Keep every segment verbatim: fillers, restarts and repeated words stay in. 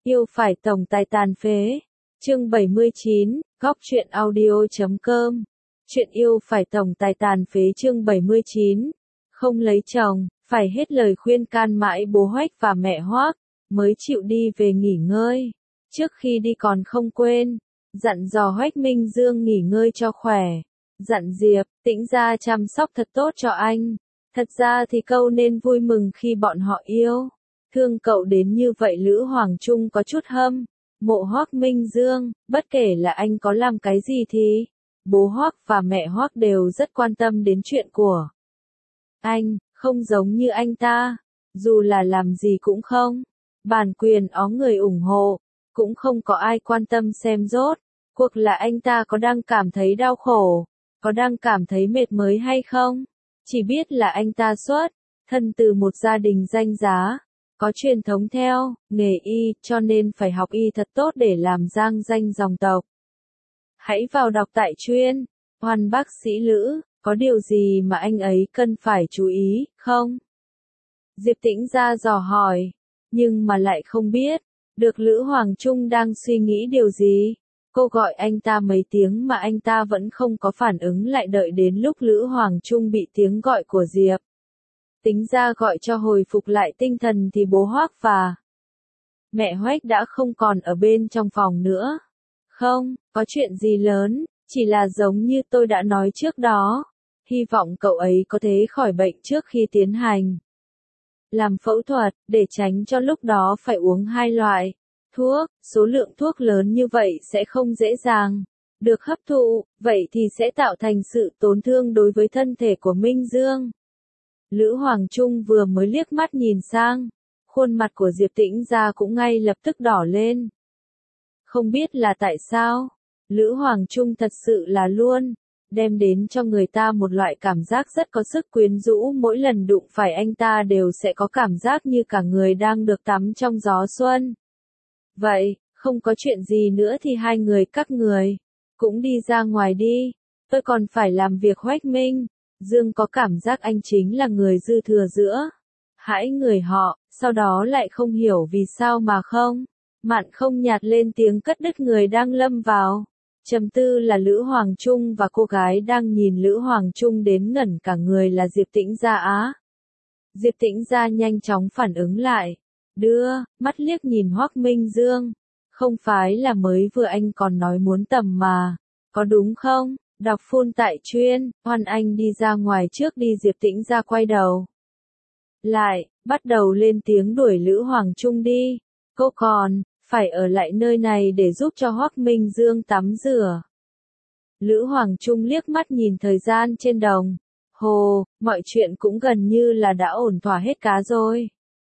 Yêu phải tổng tài tàn phế. Chương bảy mươi chín, góc truyện audio.com. Chuyện yêu phải tổng tài tàn phế chương bảy mươi chín. Không lấy chồng, phải hết lời khuyên can mãi bố Hoách và mẹ Hoác, mới chịu đi về nghỉ ngơi. Trước khi đi còn không quên, dặn dò Hoách Minh Dương nghỉ ngơi cho khỏe. Dặn Diệp, Tĩnh ra chăm sóc thật tốt cho anh. Thật ra thì câu nên vui mừng khi bọn họ yêu. Thương cậu đến như vậy Lữ Hoàng Trung có chút hâm mộ Hoác Minh Dương, bất kể là anh có làm cái gì thì bố Hoác và mẹ Hoác đều rất quan tâm đến chuyện của anh, không giống như anh ta, dù là làm gì cũng không bản quyền ó người ủng hộ, cũng không có ai quan tâm xem rốt cuộc là anh ta có đang cảm thấy đau khổ, có đang cảm thấy mệt mới hay không. Chỉ biết là anh ta xuất thân từ một gia đình danh giá, có truyền thống theo nghề y, cho nên phải học y thật tốt để làm giang danh dòng tộc. Hãy vào đọc tại chuyên Hoan bác sĩ Lữ, có điều gì mà anh ấy cần phải chú ý, không? Diệp Tĩnh ra dò hỏi, nhưng mà lại không biết được Lữ Hoàng Trung đang suy nghĩ điều gì. Cô gọi anh ta mấy tiếng mà anh ta vẫn không có phản ứng, lại đợi đến lúc Lữ Hoàng Trung bị tiếng gọi của Diệp Tĩnh ra gọi cho hồi phục lại tinh thần thì bố Hoác và mẹ Hoách đã không còn ở bên trong phòng nữa. Không, có chuyện gì lớn, chỉ là giống như tôi đã nói trước đó. Hy vọng cậu ấy có thể khỏi bệnh trước khi tiến hành làm phẫu thuật, để tránh cho lúc đó phải uống hai loại thuốc. Số lượng thuốc lớn như vậy sẽ không dễ dàng được hấp thụ, vậy thì sẽ tạo thành sự tổn thương đối với thân thể của Minh Dương. Lữ Hoàng Trung vừa mới liếc mắt nhìn sang, khuôn mặt của Diệp Tĩnh ra cũng ngay lập tức đỏ lên. Không biết là tại sao, Lữ Hoàng Trung thật sự là luôn đem đến cho người ta một loại cảm giác rất có sức quyến rũ, mỗi lần đụng phải anh ta đều sẽ có cảm giác như cả người đang được tắm trong gió xuân. Vậy, không có chuyện gì nữa thì hai người các người cũng đi ra ngoài đi, tôi còn phải làm việc. Hoách Minh Dương có cảm giác anh chính là người dư thừa giữa hãi người họ, sau đó lại không hiểu vì sao mà không mặn không nhạt lên tiếng cất đứt người đang lâm vào trầm tư là Lữ Hoàng Trung, và cô gái đang nhìn Lữ Hoàng Trung đến ngẩn cả người là Diệp Tĩnh Gia á. Diệp Tĩnh Gia nhanh chóng phản ứng lại, đưa mắt liếc nhìn Hoác Minh Dương. Không phải là mới vừa anh còn nói muốn tầm mà, có đúng không? Đọc phun tại chuyên Hoan, anh đi ra ngoài trước đi. Diệp Tĩnh Gia quay đầu lại, bắt đầu lên tiếng đuổi Lữ Hoàng Trung đi. Cô còn phải ở lại nơi này để giúp cho Hoác Minh Dương tắm rửa. Lữ Hoàng Trung liếc mắt nhìn thời gian trên đồng hồ, mọi chuyện cũng gần như là đã ổn thỏa hết cá rồi.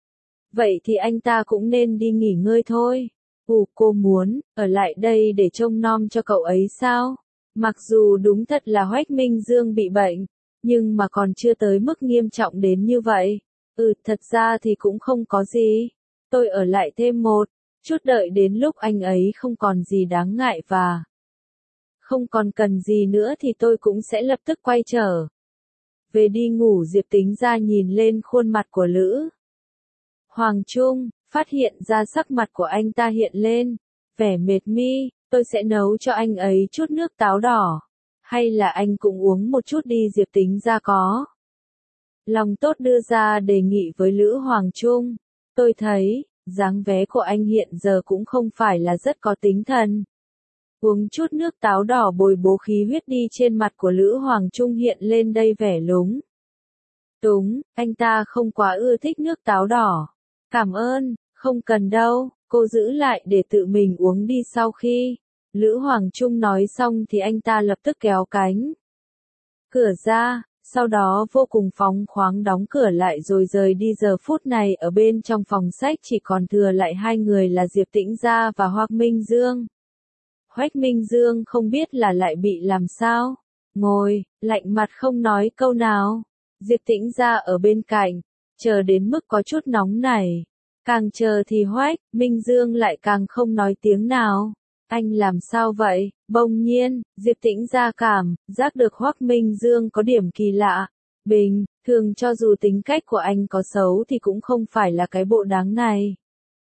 Vậy thì anh ta cũng nên đi nghỉ ngơi thôi. Ủa, cô muốn ở lại đây để trông nom cho cậu ấy sao? Mặc dù đúng thật là Hoách Minh Dương bị bệnh, nhưng mà còn chưa tới mức nghiêm trọng đến như vậy. Ừ, thật ra thì cũng không có gì. Tôi ở lại thêm một chút, đợi đến lúc anh ấy không còn gì đáng ngại và không còn cần gì nữa thì tôi cũng sẽ lập tức quay trở về đi ngủ. Diệp Tĩnh Gia nhìn lên khuôn mặt của Lữ Hoàng Trung, phát hiện ra sắc mặt của anh ta hiện lên vẻ mệt mi. Tôi sẽ nấu cho anh ấy chút nước táo đỏ, hay là anh cũng uống một chút đi. Diệp Tĩnh Gia có lòng tốt đưa ra đề nghị với Lữ Hoàng Trung. Tôi thấy dáng vẻ của anh hiện giờ cũng không phải là rất có tinh thần. Uống chút nước táo đỏ bồi bổ khí huyết đi. Trên mặt của Lữ Hoàng Trung hiện lên đây vẻ lúng túng, anh ta không quá ưa thích nước táo đỏ. Cảm ơn, không cần đâu, cô giữ lại để tự mình uống đi. Sau khi Lữ Hoàng Trung nói xong thì anh ta lập tức kéo cánh cửa ra, sau đó vô cùng phóng khoáng đóng cửa lại rồi rời đi. Giờ phút này ở bên trong phòng sách chỉ còn thừa lại hai người là Diệp Tĩnh Gia và Hoác Minh Dương. Hoác Minh Dương không biết là lại bị làm sao, ngồi lạnh mặt không nói câu nào. Diệp Tĩnh Gia ở bên cạnh, chờ đến mức có chút nóng nảy. Càng chờ thì Hoác Minh Dương lại càng không nói tiếng nào. Anh làm sao vậy? Bỗng nhiên, Diệp Tĩnh Gia cảm giác được Hoác Minh Dương có điểm kỳ lạ. Bình thường cho dù tính cách của anh có xấu thì cũng không phải là cái bộ dáng này.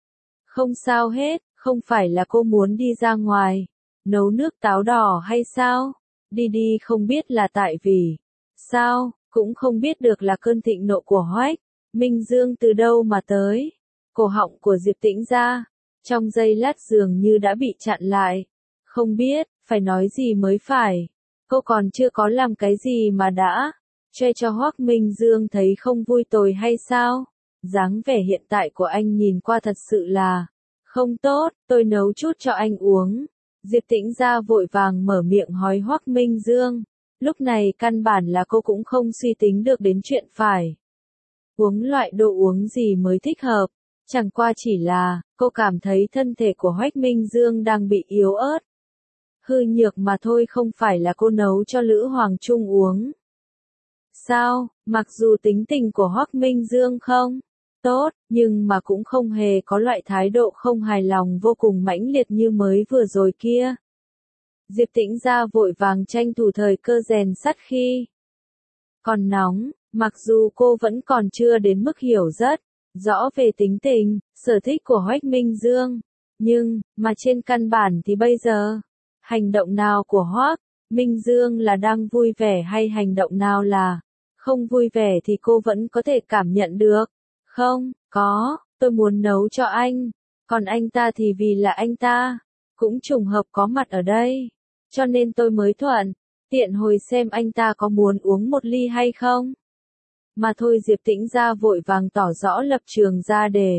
Không sao hết, không phải là cô muốn đi ra ngoài, nấu nước táo đỏ hay sao? Đi đi không biết là tại vì sao, cũng không biết được là cơn thịnh nộ của Hoách Minh Dương từ đâu mà tới. Cổ họng của Diệp Tĩnh ra, trong giây lát dường như đã bị chặn lại. Không biết, phải nói gì mới phải. Cô còn chưa có làm cái gì mà đã choe cho Hoắc Minh Dương thấy không vui tồi hay sao? Dáng vẻ hiện tại của anh nhìn qua thật sự là không tốt, tôi nấu chút cho anh uống. Diệp Tĩnh ra vội vàng mở miệng hỏi Hoắc Minh Dương. Lúc này căn bản là cô cũng không suy tính được đến chuyện phải uống loại đồ uống gì mới thích hợp. Chẳng qua chỉ là, cô cảm thấy thân thể của Hoắc Minh Dương đang bị yếu ớt. Hư nhược mà thôi, không phải là cô nấu cho Lữ Hoàng Trung uống. Sao, mặc dù tính tình của Hoắc Minh Dương không tốt, nhưng mà cũng không hề có loại thái độ không hài lòng vô cùng mãnh liệt như mới vừa rồi kia. Diệp Tĩnh ra vội vàng tranh thủ thời cơ rèn sắt khi còn nóng, mặc dù cô vẫn còn chưa đến mức hiểu rất rõ về tính tình, sở thích của Hoắc Minh Dương, nhưng, mà trên căn bản thì bây giờ, hành động nào của Hoắc Minh Dương là đang vui vẻ hay hành động nào là không vui vẻ thì cô vẫn có thể cảm nhận được. Không, có, tôi muốn nấu cho anh, còn anh ta thì vì là anh ta cũng trùng hợp có mặt ở đây, cho nên tôi mới thuận tiện hồi xem anh ta có muốn uống một ly hay không. Mà thôi, Diệp Tĩnh ra vội vàng tỏ rõ lập trường ra để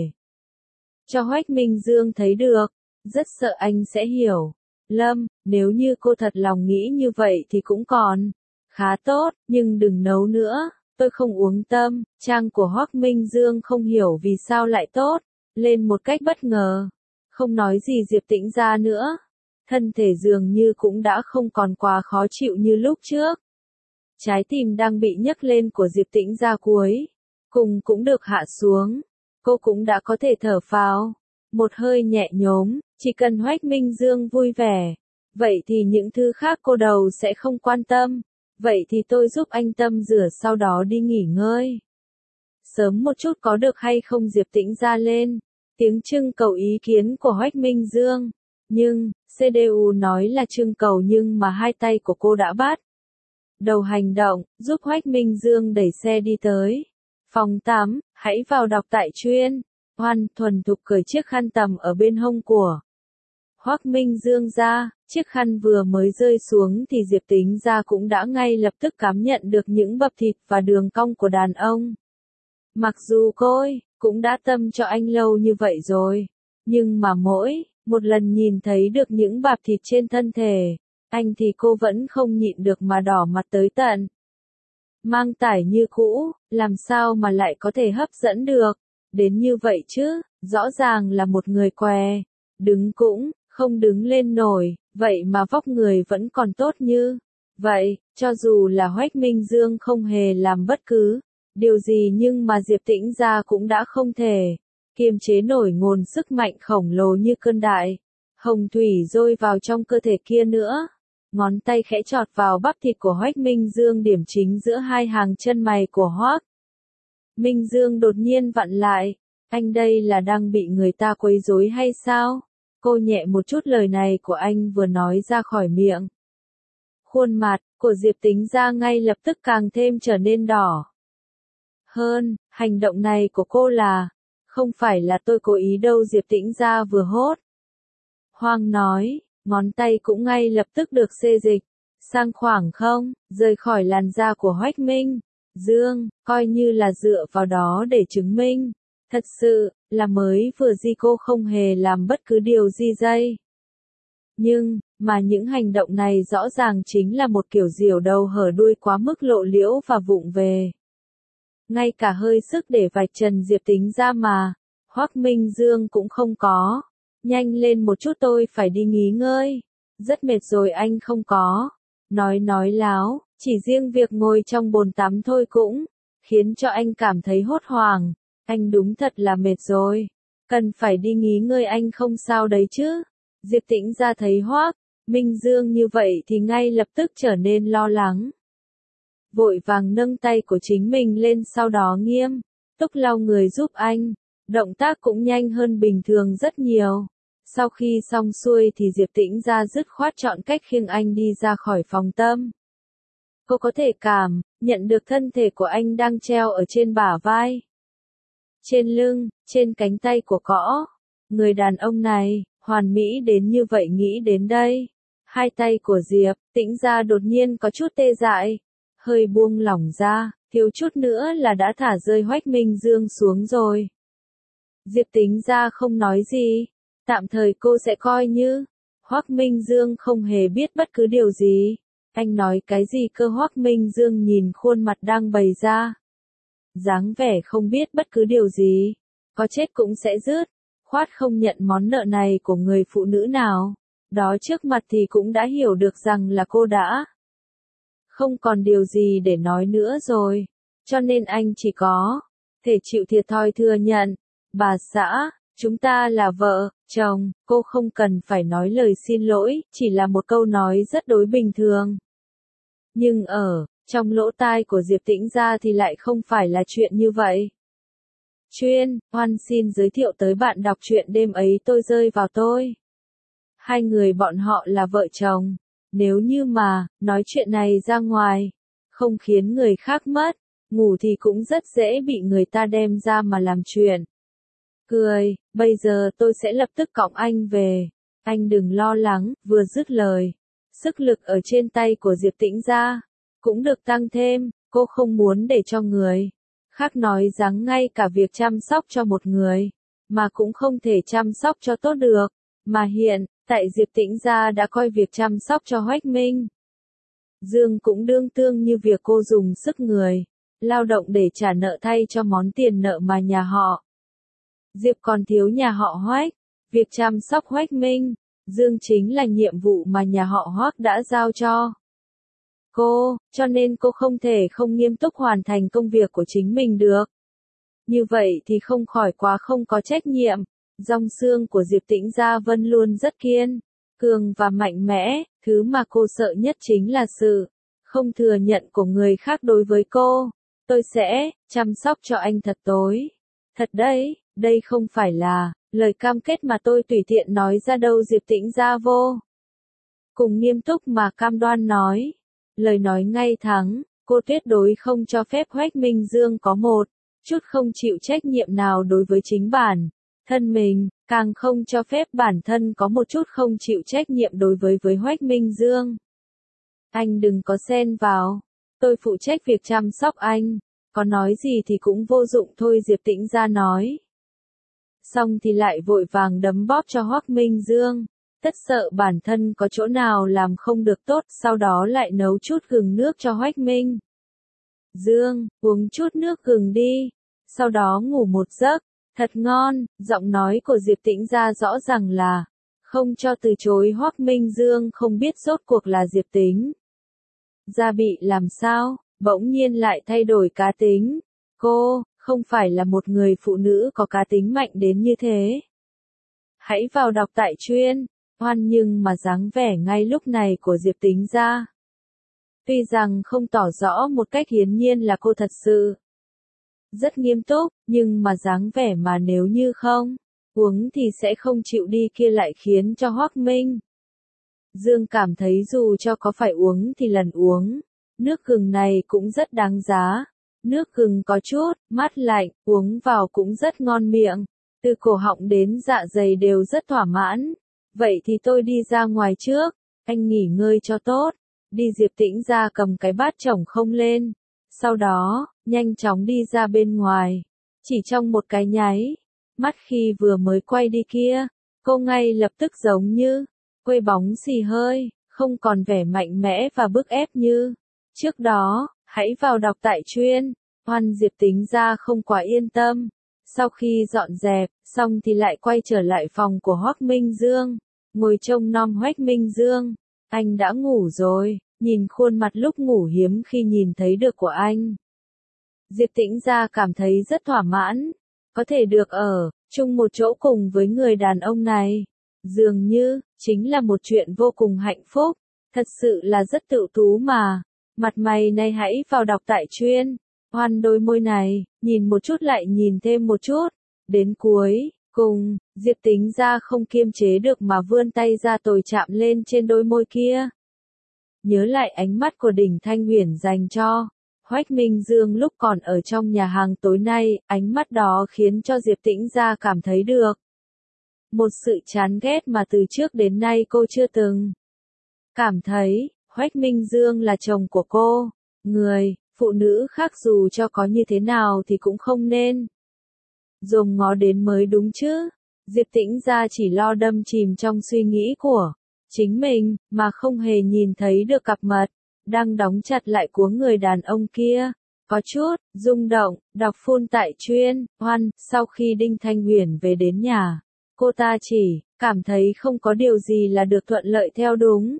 cho Hoắc Minh Dương thấy được, rất sợ anh sẽ hiểu. Lâm, nếu như cô thật lòng nghĩ như vậy thì cũng còn khá tốt, nhưng đừng nấu nữa, tôi không uống tâm. Trang của Hoắc Minh Dương không hiểu vì sao lại tốt lên một cách bất ngờ. Không nói gì Diệp Tĩnh ra nữa, thân thể dường như cũng đã không còn quá khó chịu như lúc trước. Trái tim đang bị nhấc lên của Diệp Tĩnh ra cuối cùng cũng được hạ xuống. Cô cũng đã có thể thở phào một hơi nhẹ nhõm. Chỉ cần Hoắc Minh Dương vui vẻ, vậy thì những thứ khác cô đầu sẽ không quan tâm. Vậy thì tôi giúp anh tâm rửa sau đó đi nghỉ ngơi sớm một chút có được hay không? Diệp Tĩnh ra lên tiếng trưng cầu ý kiến của Hoắc Minh Dương. Nhưng, xê đê u nói là trưng cầu nhưng mà hai tay của cô đã bắt đầu hành động, giúp Hoắc Minh Dương đẩy xe đi tới phòng tắm. Hãy vào đọc tại chuyên Hoan thuần thục cởi chiếc khăn tầm ở bên hông của Hoắc Minh Dương ra. Chiếc khăn vừa mới rơi xuống thì Diệp Tĩnh ra cũng đã ngay lập tức cảm nhận được những bập thịt và đường cong của đàn ông. Mặc dù cô ấy cũng đã tâm cho anh lâu như vậy rồi, nhưng mà mỗi một lần nhìn thấy được những bạp thịt trên thân thể anh thì cô vẫn không nhịn được mà đỏ mặt tới tận mang tải như cũ. Làm sao mà lại có thể hấp dẫn được đến như vậy chứ? Rõ ràng là một người què, đứng cũng không đứng lên nổi, vậy mà vóc người vẫn còn tốt như vậy. Cho dù là Hoắc Minh Dương không hề làm bất cứ điều gì nhưng mà Diệp Tĩnh ra cũng đã không thể kiềm chế nổi nguồn sức mạnh khổng lồ như cơn đại hồng thủy dôi vào trong cơ thể kia nữa. Ngón tay khẽ chọt vào bắp thịt của Hoắc Minh Dương, điểm chính giữa hai hàng chân mày của Hoắc Minh Dương đột nhiên vặn lại. Anh đây là đang bị người ta quấy rối hay sao? Cô nhẹ một chút lời này của anh vừa nói ra khỏi miệng. Khuôn mặt của Diệp Tĩnh ra ngay lập tức càng thêm trở nên đỏ hơn. Hành động này của cô là không phải là tôi cố ý đâu. Diệp Tĩnh ra vừa hốt hoang nói, ngón tay cũng ngay lập tức được xê dịch sang khoảng không rời khỏi làn da của Hoắc Minh Dương, coi như là dựa vào đó để chứng minh thật sự là mới vừa gì cô không hề làm bất cứ điều gì dây. Nhưng, mà những hành động này rõ ràng chính là một kiểu diều đầu hở đuôi quá mức lộ liễu và vụng về. Ngay cả hơi sức để vạch trần Diệp Tĩnh ra mà Hoắc Minh Dương cũng không có. Nhanh lên một chút, tôi phải đi nghỉ ngơi. Rất mệt rồi. Anh không có nói nói láo, chỉ riêng việc ngồi trong bồn tắm thôi cũng khiến cho anh cảm thấy hốt hoảng. Anh đúng thật là mệt rồi, cần phải đi nghỉ ngơi. Anh không sao đấy chứ? Diệp Tĩnh ra thấy Hoắc Minh Dương như vậy thì ngay lập tức trở nên lo lắng. Vội vàng nâng tay của chính mình lên, sau đó nghiêm túc lau người giúp anh. Động tác cũng nhanh hơn bình thường rất nhiều. Sau khi xong xuôi thì Diệp Tĩnh Gia dứt khoát chọn cách khiêng anh đi ra khỏi phòng tâm. Cô có thể cảm nhận được thân thể của anh đang treo ở trên bả vai, trên lưng, trên cánh tay của cõ. Người đàn ông này, hoàn mỹ đến như vậy. Nghĩ đến đây, hai tay của Diệp Tĩnh Gia đột nhiên có chút tê dại, hơi buông lỏng ra, thiếu chút nữa là đã thả rơi Hoách Minh Dương xuống rồi. Diệp Tĩnh Gia không nói gì, tạm thời cô sẽ coi như Hoắc Minh Dương không hề biết bất cứ điều gì. Anh nói cái gì cơ? Hoắc Minh Dương nhìn khuôn mặt đang bày ra, dáng vẻ không biết bất cứ điều gì, có chết cũng sẽ dứt khoát không nhận món nợ này của người phụ nữ nào đó trước mặt thì cũng đã hiểu được rằng là cô đã không còn điều gì để nói nữa rồi, cho nên anh chỉ có thể chịu thiệt thòi thừa nhận. Bà xã, chúng ta là vợ, chồng, cô không cần phải nói lời xin lỗi, chỉ là một câu nói rất đối bình thường. Nhưng ở trong lỗ tai của Diệp Tĩnh Gia thì lại không phải là chuyện như vậy. Chuyên, Hoan xin giới thiệu tới bạn đọc truyện đêm ấy tôi rơi vào tôi. Hai người bọn họ là vợ chồng. Nếu như mà, nói chuyện này ra ngoài, không khiến người khác mất, ngủ thì cũng rất dễ bị người ta đem ra mà làm chuyện. Cười, bây giờ tôi sẽ lập tức cõng anh về. Anh đừng lo lắng, vừa dứt lời. Sức lực ở trên tay của Diệp Tĩnh Gia cũng được tăng thêm, cô không muốn để cho người khác nói rằng ngay cả việc chăm sóc cho một người, mà cũng không thể chăm sóc cho tốt được. Mà hiện, tại Diệp Tĩnh Gia đã coi việc chăm sóc cho Hoách Minh Dương cũng đương tương như việc cô dùng sức người, lao động để trả nợ thay cho món tiền nợ mà nhà họ Diệp còn thiếu nhà họ Hoách. Việc chăm sóc Hoách Minh Dương chính là nhiệm vụ mà nhà họ Hoắc đã giao cho cô, cho nên cô không thể không nghiêm túc hoàn thành công việc của chính mình được. Như vậy thì không khỏi quá không có trách nhiệm. Dòng xương của Diệp Tĩnh Gia Vân luôn rất kiên cường và mạnh mẽ, thứ mà cô sợ nhất chính là sự không thừa nhận của người khác đối với cô. Tôi sẽ chăm sóc cho anh thật tối. Thật đấy, đây không phải là lời cam kết mà tôi tùy tiện nói ra đâu. Diệp Tĩnh Gia vô cùng nghiêm túc mà cam đoan nói. Lời nói ngay thẳng, cô tuyệt đối không cho phép Hoách Minh Dương có một chút không chịu trách nhiệm nào đối với chính bản thân mình, càng không cho phép bản thân có một chút không chịu trách nhiệm đối với với Hoách Minh Dương. Anh đừng có xen vào, tôi phụ trách việc chăm sóc anh, có nói gì thì cũng vô dụng thôi. Diệp Tĩnh Gia nói. Xong thì lại vội vàng đấm bóp cho Hoắc Minh Dương, tất sợ bản thân có chỗ nào làm không được tốt, sau đó lại nấu chút gừng nước cho Hoách Minh Dương, uống chút nước gừng đi, sau đó ngủ một giấc, thật ngon. Giọng nói của Diệp Tĩnh Gia rõ ràng là không cho từ chối. Hoắc Minh Dương không biết rốt cuộc là Diệp Tĩnh Gia bị làm sao, bỗng nhiên lại thay đổi cá tính. Cô không phải là một người phụ nữ có cá tính mạnh đến như thế. Hãy vào đọc tại Chuyên Hoan. Nhưng mà dáng vẻ ngay lúc này của Diệp Tĩnh Gia, tuy rằng không tỏ rõ một cách hiển nhiên là cô thật sự rất nghiêm túc, nhưng mà dáng vẻ mà nếu như không uống thì sẽ không chịu đi kia lại khiến cho Hoắc Minh Dương cảm thấy dù cho có phải uống thì lần uống nước gừng này cũng rất đáng giá. Nước gừng có chút mát lạnh, uống vào cũng rất ngon miệng, từ cổ họng đến dạ dày đều rất thỏa mãn. Vậy thì tôi đi ra ngoài trước, anh nghỉ ngơi cho tốt. Đi. Diệp Tĩnh Gia cầm cái bát chổng không lên, sau đó nhanh chóng đi ra bên ngoài. Chỉ trong một cái nháy mắt khi vừa mới quay đi kia, cô ngay lập tức giống như quây bóng xì hơi, không còn vẻ mạnh mẽ và bức ép như trước đó. Hãy vào đọc tại Chuyên Hoan. Diệp Tĩnh Gia không quá yên tâm. Sau khi dọn dẹp xong thì lại quay trở lại phòng của Hoắc Minh Dương, ngồi trông nom Hoắc Minh Dương. Anh đã ngủ rồi, nhìn khuôn mặt lúc ngủ hiếm khi nhìn thấy được của anh. Diệp Tĩnh Gia cảm thấy rất thỏa mãn, có thể được ở chung một chỗ cùng với người đàn ông này, dường như chính là một chuyện vô cùng hạnh phúc, thật sự là rất tự tú mà. Mặt mày này. Hãy vào đọc tại Chuyên Hoan. Đôi môi này, nhìn một chút lại nhìn thêm một chút, Đến cuối cùng, Diệp Tính ra không kiềm chế được mà vươn tay ra tồi chạm lên trên đôi môi kia. Nhớ lại ánh mắt của Đỉnh Thanh Huyền dành cho Hoách Minh Dương lúc còn ở trong nhà hàng tối nay, ánh mắt đó khiến cho Diệp Tĩnh ra cảm thấy được một sự chán ghét mà từ trước đến nay cô chưa từng cảm thấy. Hoách Minh Dương là chồng của cô, người phụ nữ khác dù cho có như thế nào thì cũng không nên dòm ngó đến mới đúng chứ. Diệp Tĩnh ra chỉ lo đâm chìm trong suy nghĩ của chính mình, mà không hề nhìn thấy được cặp mật đang đóng chặt lại của người đàn ông kia. Có chút rung động, đọc phun tại chuyên Hoan. Sau khi Đinh Thanh Huyền về đến nhà, cô ta chỉ cảm thấy không có điều gì là được thuận lợi theo đúng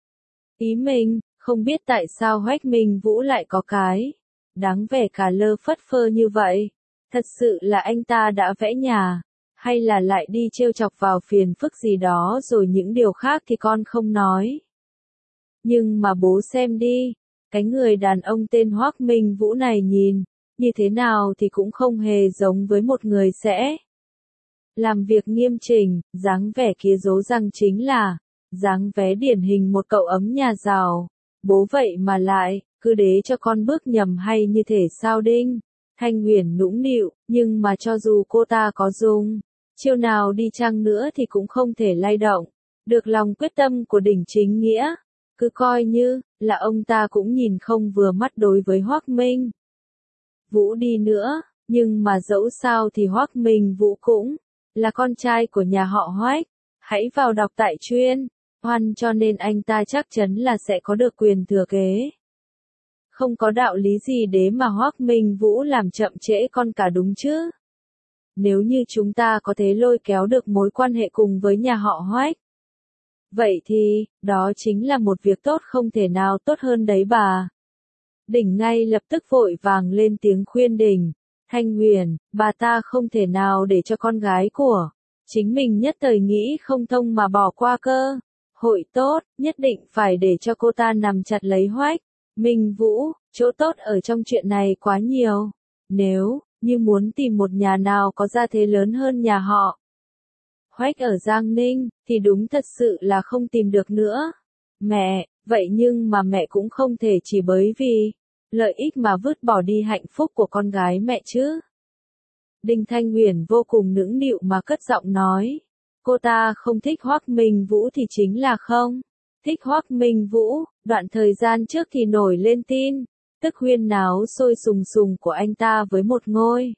ý mình. Không biết tại sao Hoách Minh Vũ lại có cái đáng vẻ cả lơ phất phơ như vậy. Thật sự là anh ta đã vẽ nhà, hay là lại đi trêu chọc vào phiền phức gì đó rồi những điều khác thì con không nói. Nhưng mà bố xem đi, cái người đàn ông tên Hoắc Minh Vũ này nhìn như thế nào thì cũng không hề giống với một người sẽ làm việc nghiêm chỉnh. Dáng vẻ kia dố rằng chính là dáng vẻ điển hình một cậu ấm nhà giàu. Bố vậy mà lại cứ để cho con bước nhầm hay như thể sao? Đinh Thanh Huyền nũng nịu, nhưng mà cho dù cô ta có dùng chiêu nào đi chăng nữa thì cũng không thể lay động được lòng quyết tâm của Đỉnh Chính Nghĩa. Cứ coi như là ông ta cũng nhìn không vừa mắt đối với Hoắc Minh Vũ đi nữa, nhưng mà dẫu sao thì Hoắc Minh Vũ cũng là con trai của nhà họ Hoách. Hãy vào đọc tại chuyên Hoan, cho nên anh ta chắc chắn là sẽ có được quyền thừa kế. Không có đạo lý gì để mà Hoắc Minh Vũ làm chậm trễ con cả đúng chứ. Nếu như chúng ta có thể lôi kéo được mối quan hệ cùng với nhà họ Hoách, vậy thì, đó chính là một việc tốt không thể nào tốt hơn đấy bà. Đỉnh ngay lập tức vội vàng lên tiếng khuyên Đỉnh Thanh Huyền, bà ta không thể nào để cho con gái của chính mình nhất thời nghĩ không thông mà bỏ qua cơ hội tốt, nhất định phải để cho cô ta nằm chặt lấy Hoách Minh Vũ. Chỗ tốt ở trong chuyện này quá nhiều. Nếu như muốn tìm một nhà nào có gia thế lớn hơn nhà họ Hoách ở Giang Ninh, thì đúng thật sự là không tìm được nữa. Mẹ, vậy nhưng mà mẹ cũng không thể chỉ bởi vì lợi ích mà vứt bỏ đi hạnh phúc của con gái mẹ chứ. Đinh Thanh Huyền vô cùng nũng nịu mà cất giọng nói. Cô ta không thích Hoắc Minh Vũ thì chính là không thích Hoắc Minh Vũ. Đoạn thời gian trước thì nổi lên tin tức huyên náo sôi sùng sùng của anh ta với một ngôi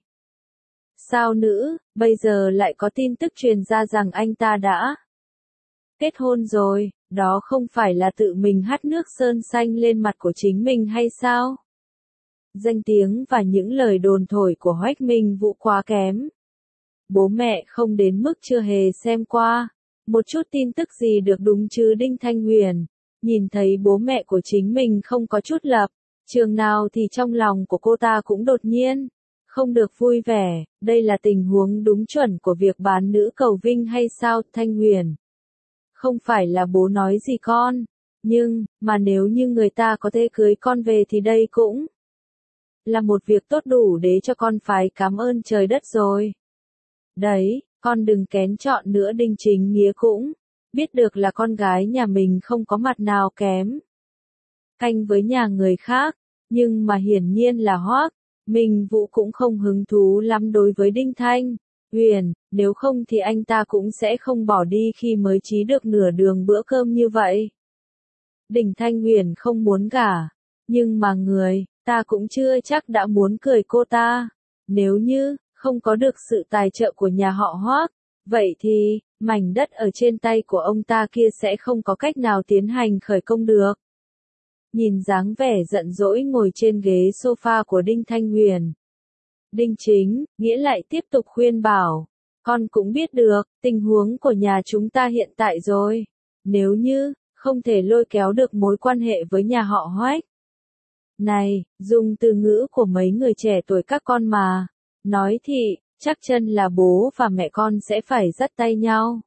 sao nữ, bây giờ lại có tin tức truyền ra rằng anh ta đã kết hôn rồi. Đó không phải là tự mình hắt nước sơn xanh lên mặt của chính mình hay sao? Danh tiếng và những lời đồn thổi của Hoách Minh Vũ quá kém. Bố mẹ không đến mức chưa hề xem qua một chút tin tức gì được đúng chứ. Đinh Thanh Huyền nhìn thấy bố mẹ của chính mình không có chút lập trường nào thì trong lòng của cô ta cũng đột nhiên không được vui vẻ. Đây là tình huống đúng chuẩn của việc bán nữ cầu vinh hay sao? Thanh Huyền, không phải là bố nói gì con, nhưng mà nếu như người ta có thể cưới con về thì đây cũng là một việc tốt đủ để cho con phải cảm ơn trời đất rồi. Đấy, con đừng kén chọn nữa. Đinh Chính Nghĩa cũng biết được là con gái nhà mình không có mặt nào kém canh với nhà người khác, nhưng mà hiển nhiên là Hoắc Minh Vũ cũng không hứng thú lắm đối với Đinh Thanh Huyền, nếu không thì anh ta cũng sẽ không bỏ đi khi mới chí được nửa đường bữa cơm như vậy. Đinh Thanh Huyền không muốn gả, nhưng mà người ta cũng chưa chắc đã muốn cười cô ta. Nếu như không có được sự tài trợ của nhà họ Hoắc, vậy thì mảnh đất ở trên tay của ông ta kia sẽ không có cách nào tiến hành khởi công được. Nhìn dáng vẻ giận dỗi ngồi trên ghế sofa của Đinh Thanh Huyền, Đinh Chính Nghĩa lại tiếp tục khuyên bảo, con cũng biết được tình huống của nhà chúng ta hiện tại rồi. Nếu như không thể lôi kéo được mối quan hệ với nhà họ Hoách này, dùng từ ngữ của mấy người trẻ tuổi các con mà nói thì chắc chân là bố và mẹ con sẽ phải dắt tay nhau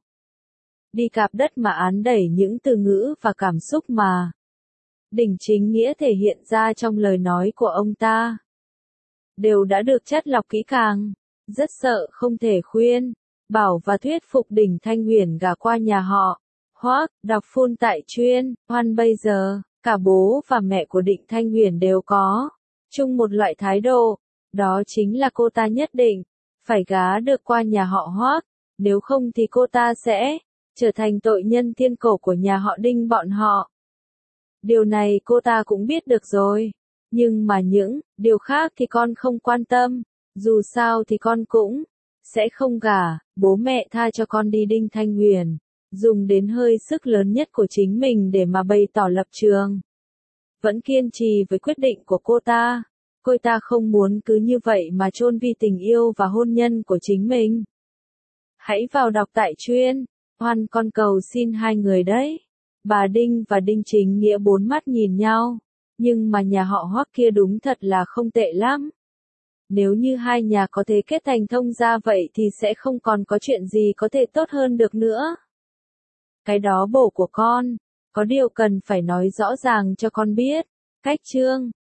đi cạp đất mà án đẩy. Những từ ngữ và cảm xúc mà Đinh Chính Nghĩa thể hiện ra trong lời nói của ông ta đều đã được chắt lọc kỹ càng. rất sợ không thể khuyên, bảo và thuyết phục Đỉnh Thanh Huyền gả qua nhà họ Hoắc. Đọc phun tại chuyên, Hoan bây giờ, cả bố và mẹ của Đỉnh Thanh Huyền đều có chung một loại thái độ, đó chính là cô ta nhất định phải gả được qua nhà họ Hoắc, nếu không thì cô ta sẽ trở thành tội nhân thiên cổ của nhà họ Đinh bọn họ. Điều này cô ta cũng biết được rồi, nhưng mà những điều khác thì con không quan tâm, dù sao thì con cũng sẽ không gả. Bố mẹ tha cho con đi. Đinh Thanh Huyền dùng đến hơi sức lớn nhất của chính mình để mà bày tỏ lập trường, vẫn kiên trì với quyết định của cô ta. Cô ta không muốn cứ như vậy mà chôn vi tình yêu và hôn nhân của chính mình. Hãy vào đọc tại chuyên, Hoan con cầu xin hai người đấy. Bà Đinh và Đinh Chính Nghĩa bốn mắt nhìn nhau, nhưng mà nhà họ Hoắc kia đúng thật là không tệ lắm. Nếu như hai nhà có thể kết thành thông gia vậy thì sẽ không còn có chuyện gì có thể tốt hơn được nữa. Cái đó bổ của con, có điều cần phải nói rõ ràng cho con biết. Cách chương